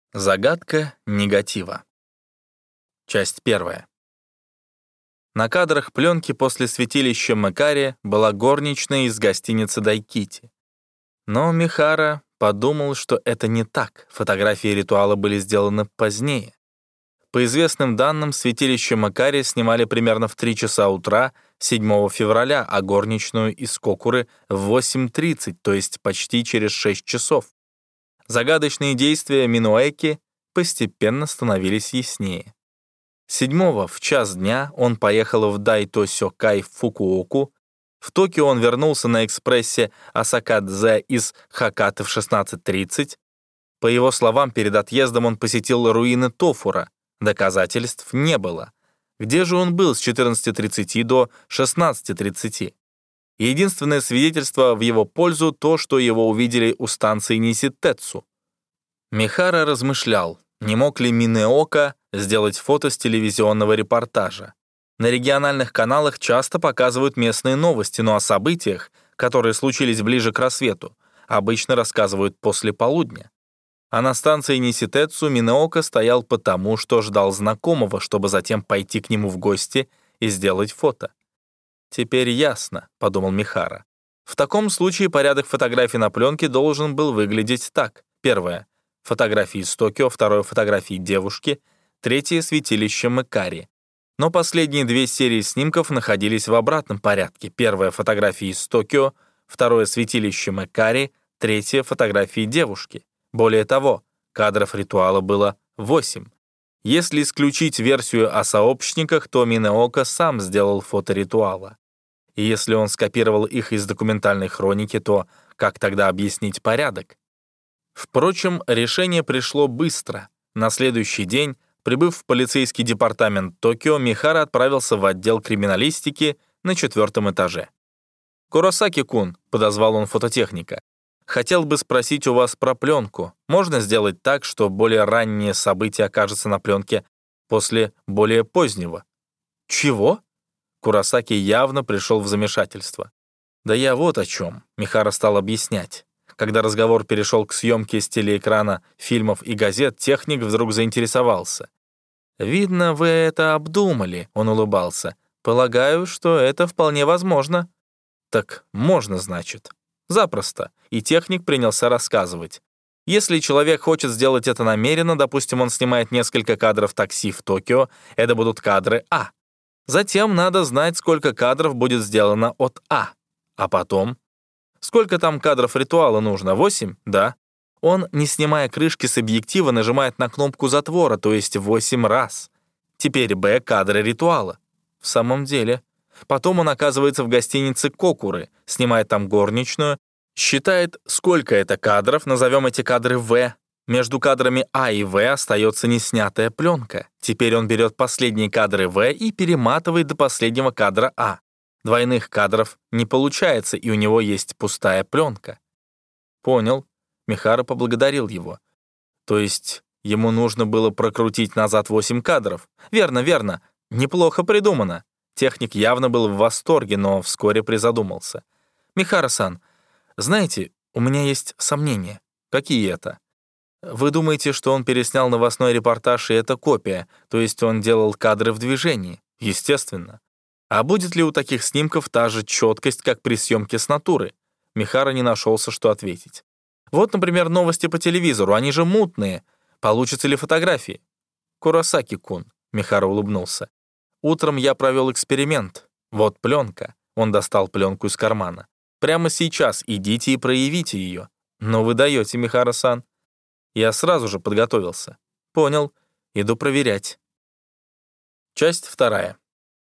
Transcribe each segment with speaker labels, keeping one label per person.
Speaker 1: Загадка негатива. Часть первая. На кадрах пленки после святилища Мэкари была горничная из гостиницы Дайкити. Но Михара подумал, что это не так. Фотографии ритуала были сделаны позднее. По известным данным, святилище Мэкари снимали примерно в 3 часа утра 7 февраля, а горничную из Кокуры в 8:30, то есть почти через 6 часов. Загадочные действия Минуэки постепенно становились яснее. 7-го в час дня он поехал в Дайто-сёкай в Фукуоку. В Токио он вернулся на экспрессе Асакадзе из Хакаты в 16:30. По его словам, перед отъездом он посетил руины Тофура. Доказательств не было. Где же он был с 14:30 до 16:30? Единственное свидетельство в его пользу — то, что его увидели у станции Ниситэцу. Михара размышлял, не мог ли Минеока сделать фото с телевизионного репортажа. На региональных каналах часто показывают местные новости, но о событиях, которые случились ближе к рассвету, обычно рассказывают после полудня. А на станции Ниситэцу Минеока стоял потому, что ждал знакомого, чтобы затем пойти к нему в гости и сделать фото. «Теперь ясно», — подумал Михара. В таком случае порядок фотографий на пленке должен был выглядеть так. Первое — фотографии из Токио, второе — фотографии девушки, третье — святилище Мэкари. Но последние 2 серии снимков находились в обратном порядке. Первая — фотографии из Токио, второе — святилище Мэкари, третье — фотографии девушки. Более того, кадров ритуала было 8. Если исключить версию о сообщниках, то Минеока сам сделал фото ритуала. И если он скопировал их из документальной хроники, то как тогда объяснить порядок? Впрочем, решение пришло быстро. На следующий день, прибыв в полицейский департамент Токио, Михара отправился в отдел криминалистики на 4-м этаже. «Куросаки-кун», — подозвал он фототехника, — «хотел бы спросить у вас про пленку. Можно сделать так, что более раннее событие окажется на пленке после более позднего?» «Чего?» Куросаки явно пришел в замешательство. «Да я вот о чем», — Михара стал объяснять. Когда разговор перешел к съемке с телеэкрана, фильмов и газет, техник вдруг заинтересовался. «Видно, вы это обдумали», — он улыбался. «Полагаю, что это вполне возможно». «Так можно, значит?» «Запросто». И техник принялся рассказывать. Если человек хочет сделать это намеренно, допустим, он снимает несколько кадров такси в Токио, это будут кадры А. Затем надо знать, сколько кадров будет сделано от А. А потом... Сколько там кадров ритуала нужно? 8? Да. Он, не снимая крышки с объектива, нажимает на кнопку затвора, то есть 8 раз. Теперь Б — кадры ритуала. В самом деле. Потом он оказывается в гостинице Кокуры, снимает там горничную, считает, сколько это кадров, назовем эти кадры В. Между кадрами А и В остается неснятая пленка. Теперь он берет последние кадры В и перематывает до последнего кадра А. Двойных кадров не получается, и у него есть пустая пленка. Понял. Михара поблагодарил его. То есть ему нужно было прокрутить назад 8 кадров. Верно, верно. Неплохо придумано. Техник явно был в восторге, но вскоре призадумался. Михара-сан, знаете, у меня есть сомнения. Какие это? Вы думаете, что он переснял новостной репортаж, и это копия, то есть он делал кадры в движении? Естественно. А будет ли у таких снимков та же четкость, как при съемке с натуры? Михара не нашелся, что ответить. Вот, например, новости по телевизору, они же мутные. Получатся ли фотографии? Куросаки-кун, Михара улыбнулся. Утром я провел эксперимент. Вот пленка. Он достал пленку из кармана. Прямо сейчас идите и проявите ее. Но вы даете, Михара-сан. Я сразу же подготовился. Понял. Иду проверять. Часть 2.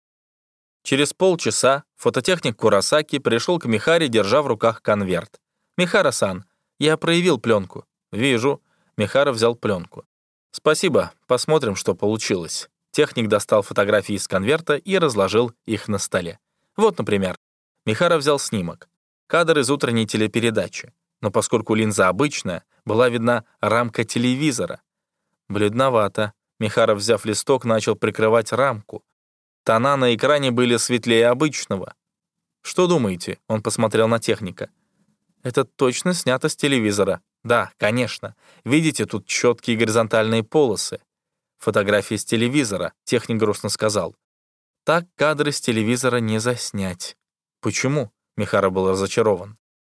Speaker 1: Через полчаса фототехник Куросаки пришел к Михаре, держа в руках конверт. «Михара-сан, я проявил пленку». «Вижу». Михара взял пленку. «Спасибо, посмотрим, что получилось». Техник достал фотографии из конверта и разложил их на столе. Вот, например, Михара взял снимок. Кадр из утренней телепередачи. Но поскольку линза обычная, была видна рамка телевизора. Бледновато. Михара, взяв листок, начал прикрывать рамку. Тона на экране были светлее обычного. «Что думаете?» — он посмотрел на техника. «Это точно снято с телевизора». Да, конечно. Видите, тут четкие горизонтальные полосы. Фотографии с телевизора, техник грустно сказал. Так кадры с телевизора не заснять. Почему? Михара был разочарован.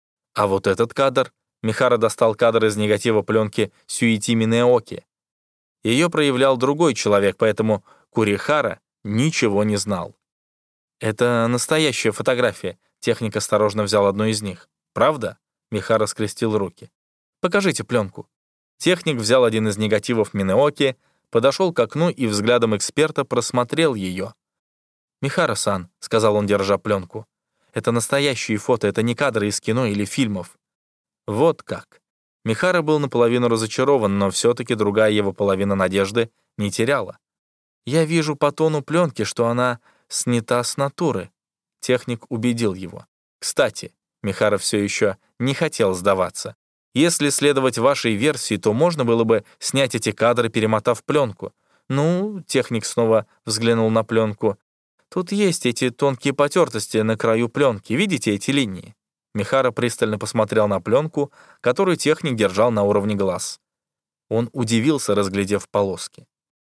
Speaker 1: А вот этот кадр... Михара достал кадр из негатива пленки Сюитими Неоки. Ее проявлял другой человек, поэтому Курихара ничего не знал. «Это настоящая фотография», — техник осторожно взял одну из них. «Правда?» — Михара скрестил руки. «Покажите пленку». Техник взял один из негативов Минеоки, подошел к окну и взглядом эксперта просмотрел ее. «Михара-сан», — сказал он, держа пленку, — «это настоящие фото, это не кадры из кино или фильмов». Вот как. Михара был наполовину разочарован, но все-таки другая его половина надежды не теряла. «Я вижу по тону пленки, что она снята с натуры». Техник убедил его. «Кстати», Михара все еще не хотел сдаваться, «если следовать вашей версии, то можно было бы снять эти кадры, перемотав пленку». «Ну», техник снова взглянул на пленку, «тут есть эти тонкие потертости на краю пленки, видите эти линии?» Михара пристально посмотрел на пленку, которую техник держал на уровне глаз. Он удивился, разглядев полоски.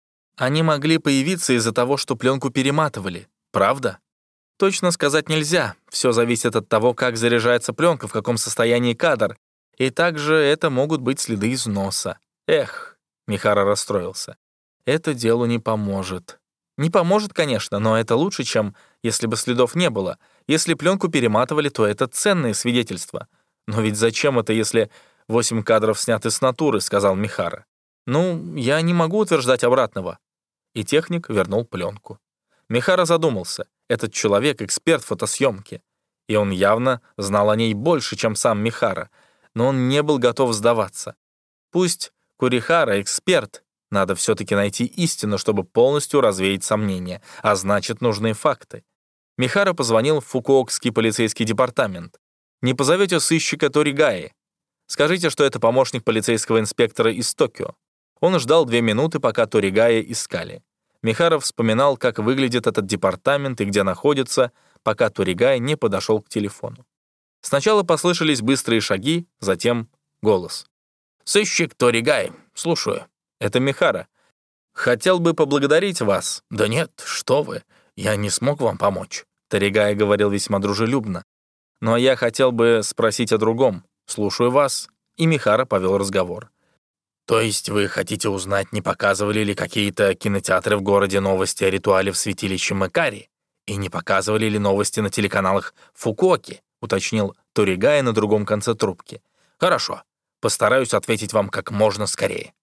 Speaker 1: Они могли появиться из-за того, что пленку перематывали. Правда? Точно сказать нельзя. Все зависит от того, как заряжается пленка, в каком состоянии кадр. И также это могут быть следы износа. Эх, Михара расстроился. Это делу не поможет. Не поможет, конечно, но это лучше, чем если бы следов не было. Если пленку перематывали, то это ценные свидетельства. Но ведь зачем это, если 8 кадров сняты с натуры, сказал Михара. Ну, я не могу утверждать обратного. И техник вернул пленку. Михара задумался. Этот человек — эксперт фотосъемки. И он явно знал о ней больше, чем сам Михара. Но он не был готов сдаваться. Пусть Курихара — эксперт, надо все-таки найти истину, чтобы полностью развеять сомнения, а значит, нужны факты. Михара позвонил в Фукуокский полицейский департамент. «Не позовете сыщика Торигаи? Скажите, что это помощник полицейского инспектора из Токио». Он ждал 2 минуты, пока Торигаи искали. Михара вспоминал, как выглядит этот департамент и где находится, пока Торигаи не подошел к телефону. Сначала послышались быстрые шаги, затем голос. «Сыщик Торигаи, слушаю». «Это Михара. Хотел бы поблагодарить вас». «Да нет, что вы, я не смог вам помочь». Торигаи говорил весьма дружелюбно. «Но я хотел бы спросить о другом. Слушаю вас». И Михара повел разговор. «То есть вы хотите узнать, не показывали ли какие-то кинотеатры в городе новости о ритуале в святилище Мэкари? И не показывали ли новости на телеканалах Фукуоки?» уточнил Торигаи на другом конце трубки. «Хорошо, постараюсь ответить вам как можно скорее».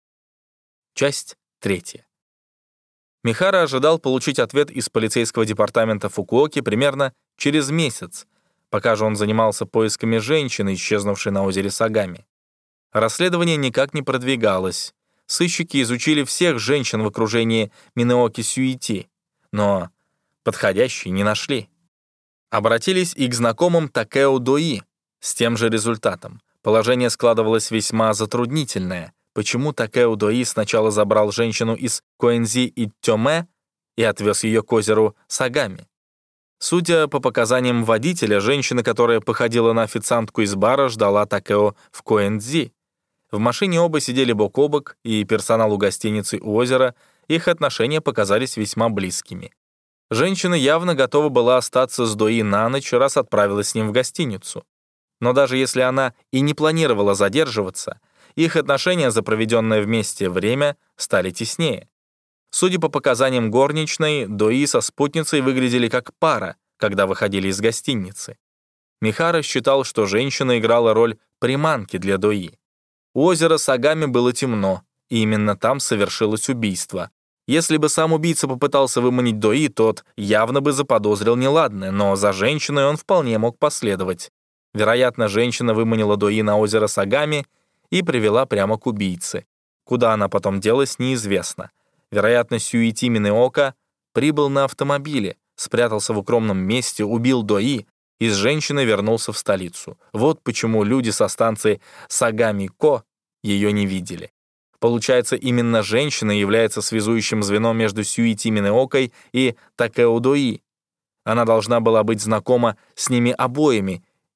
Speaker 1: Часть 3. Михара ожидал получить ответ из полицейского департамента Фукуоки примерно через месяц, пока же он занимался поисками женщины, исчезнувшей на озере Сагами. Расследование никак не продвигалось. Сыщики изучили всех женщин в окружении Минеоки Сюити, но подходящей не нашли. Обратились и к знакомым Такео Дои с тем же результатом. Положение складывалось весьма затруднительное. Почему Такео Дои сначала забрал женщину из Коэнзи и Тёме и отвез ее к озеру Сагами? Судя по показаниям водителя, женщина, которая походила на официантку из бара, ждала Такео в Коэнзи. В машине оба сидели бок о бок, и персоналу гостиницы у озера их отношения показались весьма близкими. Женщина явно готова была остаться с Дои на ночь, раз отправилась с ним в гостиницу. Но даже если она и не планировала задерживаться, их отношения за проведенное вместе время стали теснее. Судя по показаниям горничной, Дои со спутницей выглядели как пара, когда выходили из гостиницы. Михара считал, что женщина играла роль приманки для Дои. У озера Сагами было темно, и именно там совершилось убийство. Если бы сам убийца попытался выманить Дои, тот явно бы заподозрил неладное, но за женщиной он вполне мог последовать. Вероятно, женщина выманила Дои на озеро Сагами и привела прямо к убийце. Куда она потом делась, неизвестно. Вероятно, Сюити Минеока прибыл на автомобиле, спрятался в укромном месте, убил Дои и с женщиной вернулся в столицу. Вот почему люди со станции Сагами-Ко ее не видели. Получается, именно женщина является связующим звеном между Сюити Минеокой и Такео Дои. Она должна была быть знакома с ними обоими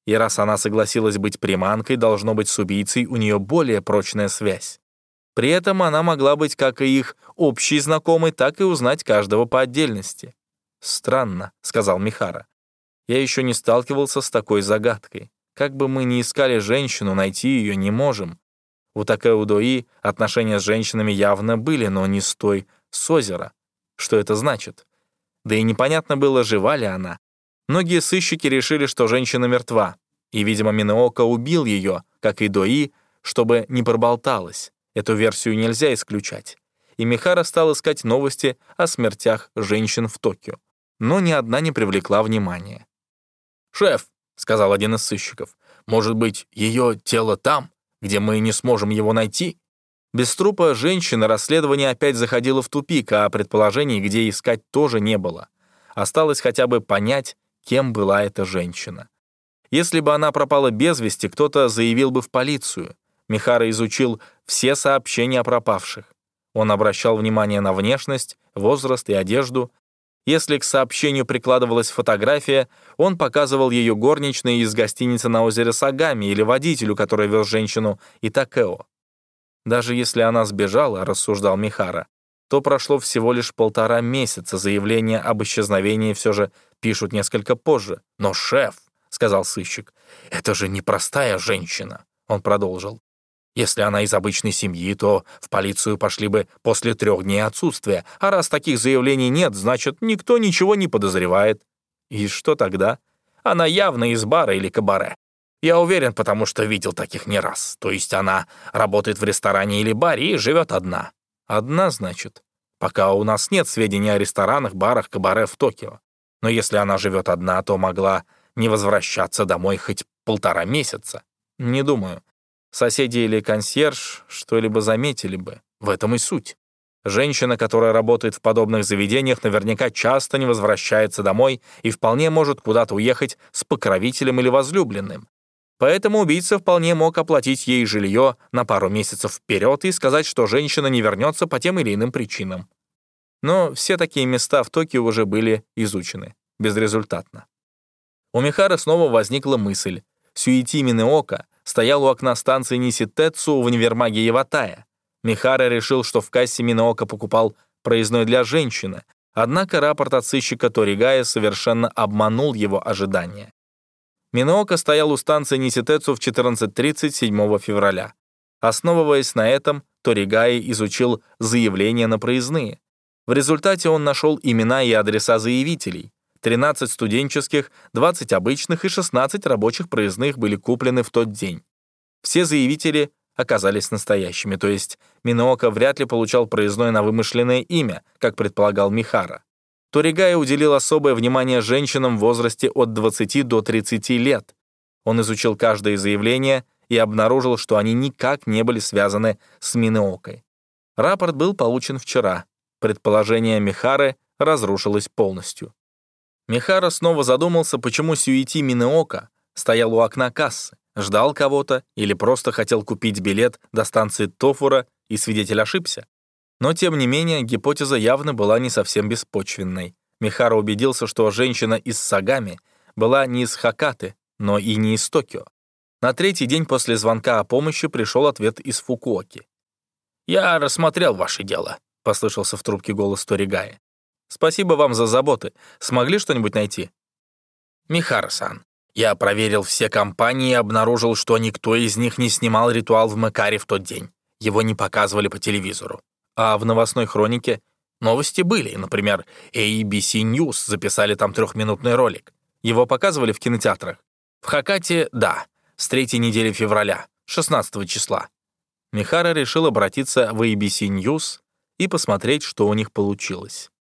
Speaker 1: И раз она согласилась быть приманкой, должно быть, с убийцей у нее более прочная связь. При этом она могла быть как и их общей знакомой, так и узнать каждого по отдельности. «Странно», — сказал Михара. «Я еще не сталкивался с такой загадкой. Как бы мы ни искали женщину, найти ее не можем. У Такео Дои отношения с женщинами явно были, но не с той с озера. Что это значит? Да и непонятно было, жива ли она. Многие сыщики решили, что женщина мертва, и, видимо, Минеока убил ее, как и Дои, чтобы не проболталась. Эту версию нельзя исключать. И Михара стал искать новости о смертях женщин в Токио. Но ни одна не привлекла внимания. «Шеф», — сказал один из сыщиков, «может быть, ее тело там, где мы не сможем его найти?» Без трупа женщины расследование опять заходило в тупик, а предположений, где искать, тоже не было. Осталось хотя бы понять, кем была эта женщина. Если бы она пропала без вести, кто-то заявил бы в полицию. Михара изучил все сообщения о пропавших. Он обращал внимание на внешность, возраст и одежду. Если к сообщению прикладывалась фотография, он показывал ее горничной из гостиницы на озере Сагами или водителю, который вез женщину, и Такео. Даже если она сбежала, рассуждал Михара, то прошло всего лишь 1,5 месяца, заявление об исчезновении все же пишут несколько позже. «Но, шеф», — сказал сыщик, — «это же непростая женщина», — он продолжил. «Если она из обычной семьи, то в полицию пошли бы после 3 дней отсутствия, а раз таких заявлений нет, значит, никто ничего не подозревает». И что тогда? Она явно из бара или кабаре. Я уверен, потому что видел таких не раз. То есть она работает в ресторане или баре и живет одна. Одна, значит? Пока у нас нет сведений о ресторанах, барах, кабаре в Токио. Но если она живет одна, то могла не возвращаться домой хоть 1,5 месяца. Не думаю. Соседи или консьерж что-либо заметили бы. В этом и суть. Женщина, которая работает в подобных заведениях, наверняка часто не возвращается домой и вполне может куда-то уехать с покровителем или возлюбленным. Поэтому убийца вполне мог оплатить ей жилье на пару месяцев вперед и сказать, что женщина не вернется по тем или иным причинам. Но все такие места в Токио уже были изучены. Безрезультатно. У Михары снова возникла мысль. Сюити Минеока стоял у окна станции Ниситэцу в универмаге Яватая. Михара решил, что в кассе Минеока покупал проездной для женщины, однако рапорт от сыщика Торигая совершенно обманул его ожидания. Минеока стоял у станции Ниситэцу в 14:30 7 февраля. Основываясь на этом, Торигай изучил заявления на проездные. В результате он нашел имена и адреса заявителей. 13 студенческих, 20 обычных и 16 рабочих проездных были куплены в тот день. Все заявители оказались настоящими, то есть Минеока вряд ли получал проездной на вымышленное имя, как предполагал Михара. Торигай уделил особое внимание женщинам в возрасте от 20 до 30 лет. Он изучил каждое заявление и обнаружил, что они никак не были связаны с Минеокой. Рапорт был получен вчера. Предположение Михары разрушилось полностью. Михара снова задумался, почему Сюити Минеока стоял у окна кассы, ждал кого-то или просто хотел купить билет до станции Тофура, и свидетель ошибся. Но, тем не менее, гипотеза явно была не совсем беспочвенной. Михара убедился, что женщина из Сагами была не из Хакаты, но и не из Токио. На 3-й день после звонка о помощи пришел ответ из Фукуоки. «Я рассмотрел ваше дело», — послышался в трубке голос Торигая. «Спасибо вам за заботы. Смогли что-нибудь найти?» «Михара-сан, я проверил все компании и обнаружил, что никто из них не снимал ритуал в Мэкаре в тот день. Его не показывали по телевизору. А в новостной хронике новости были. Например, ABC News записали там 3-минутный ролик. Его показывали в кинотеатрах. В Хакате — да, с 3-й недели февраля, 16 числа». Михара решил обратиться в ABC News и посмотреть, что у них получилось.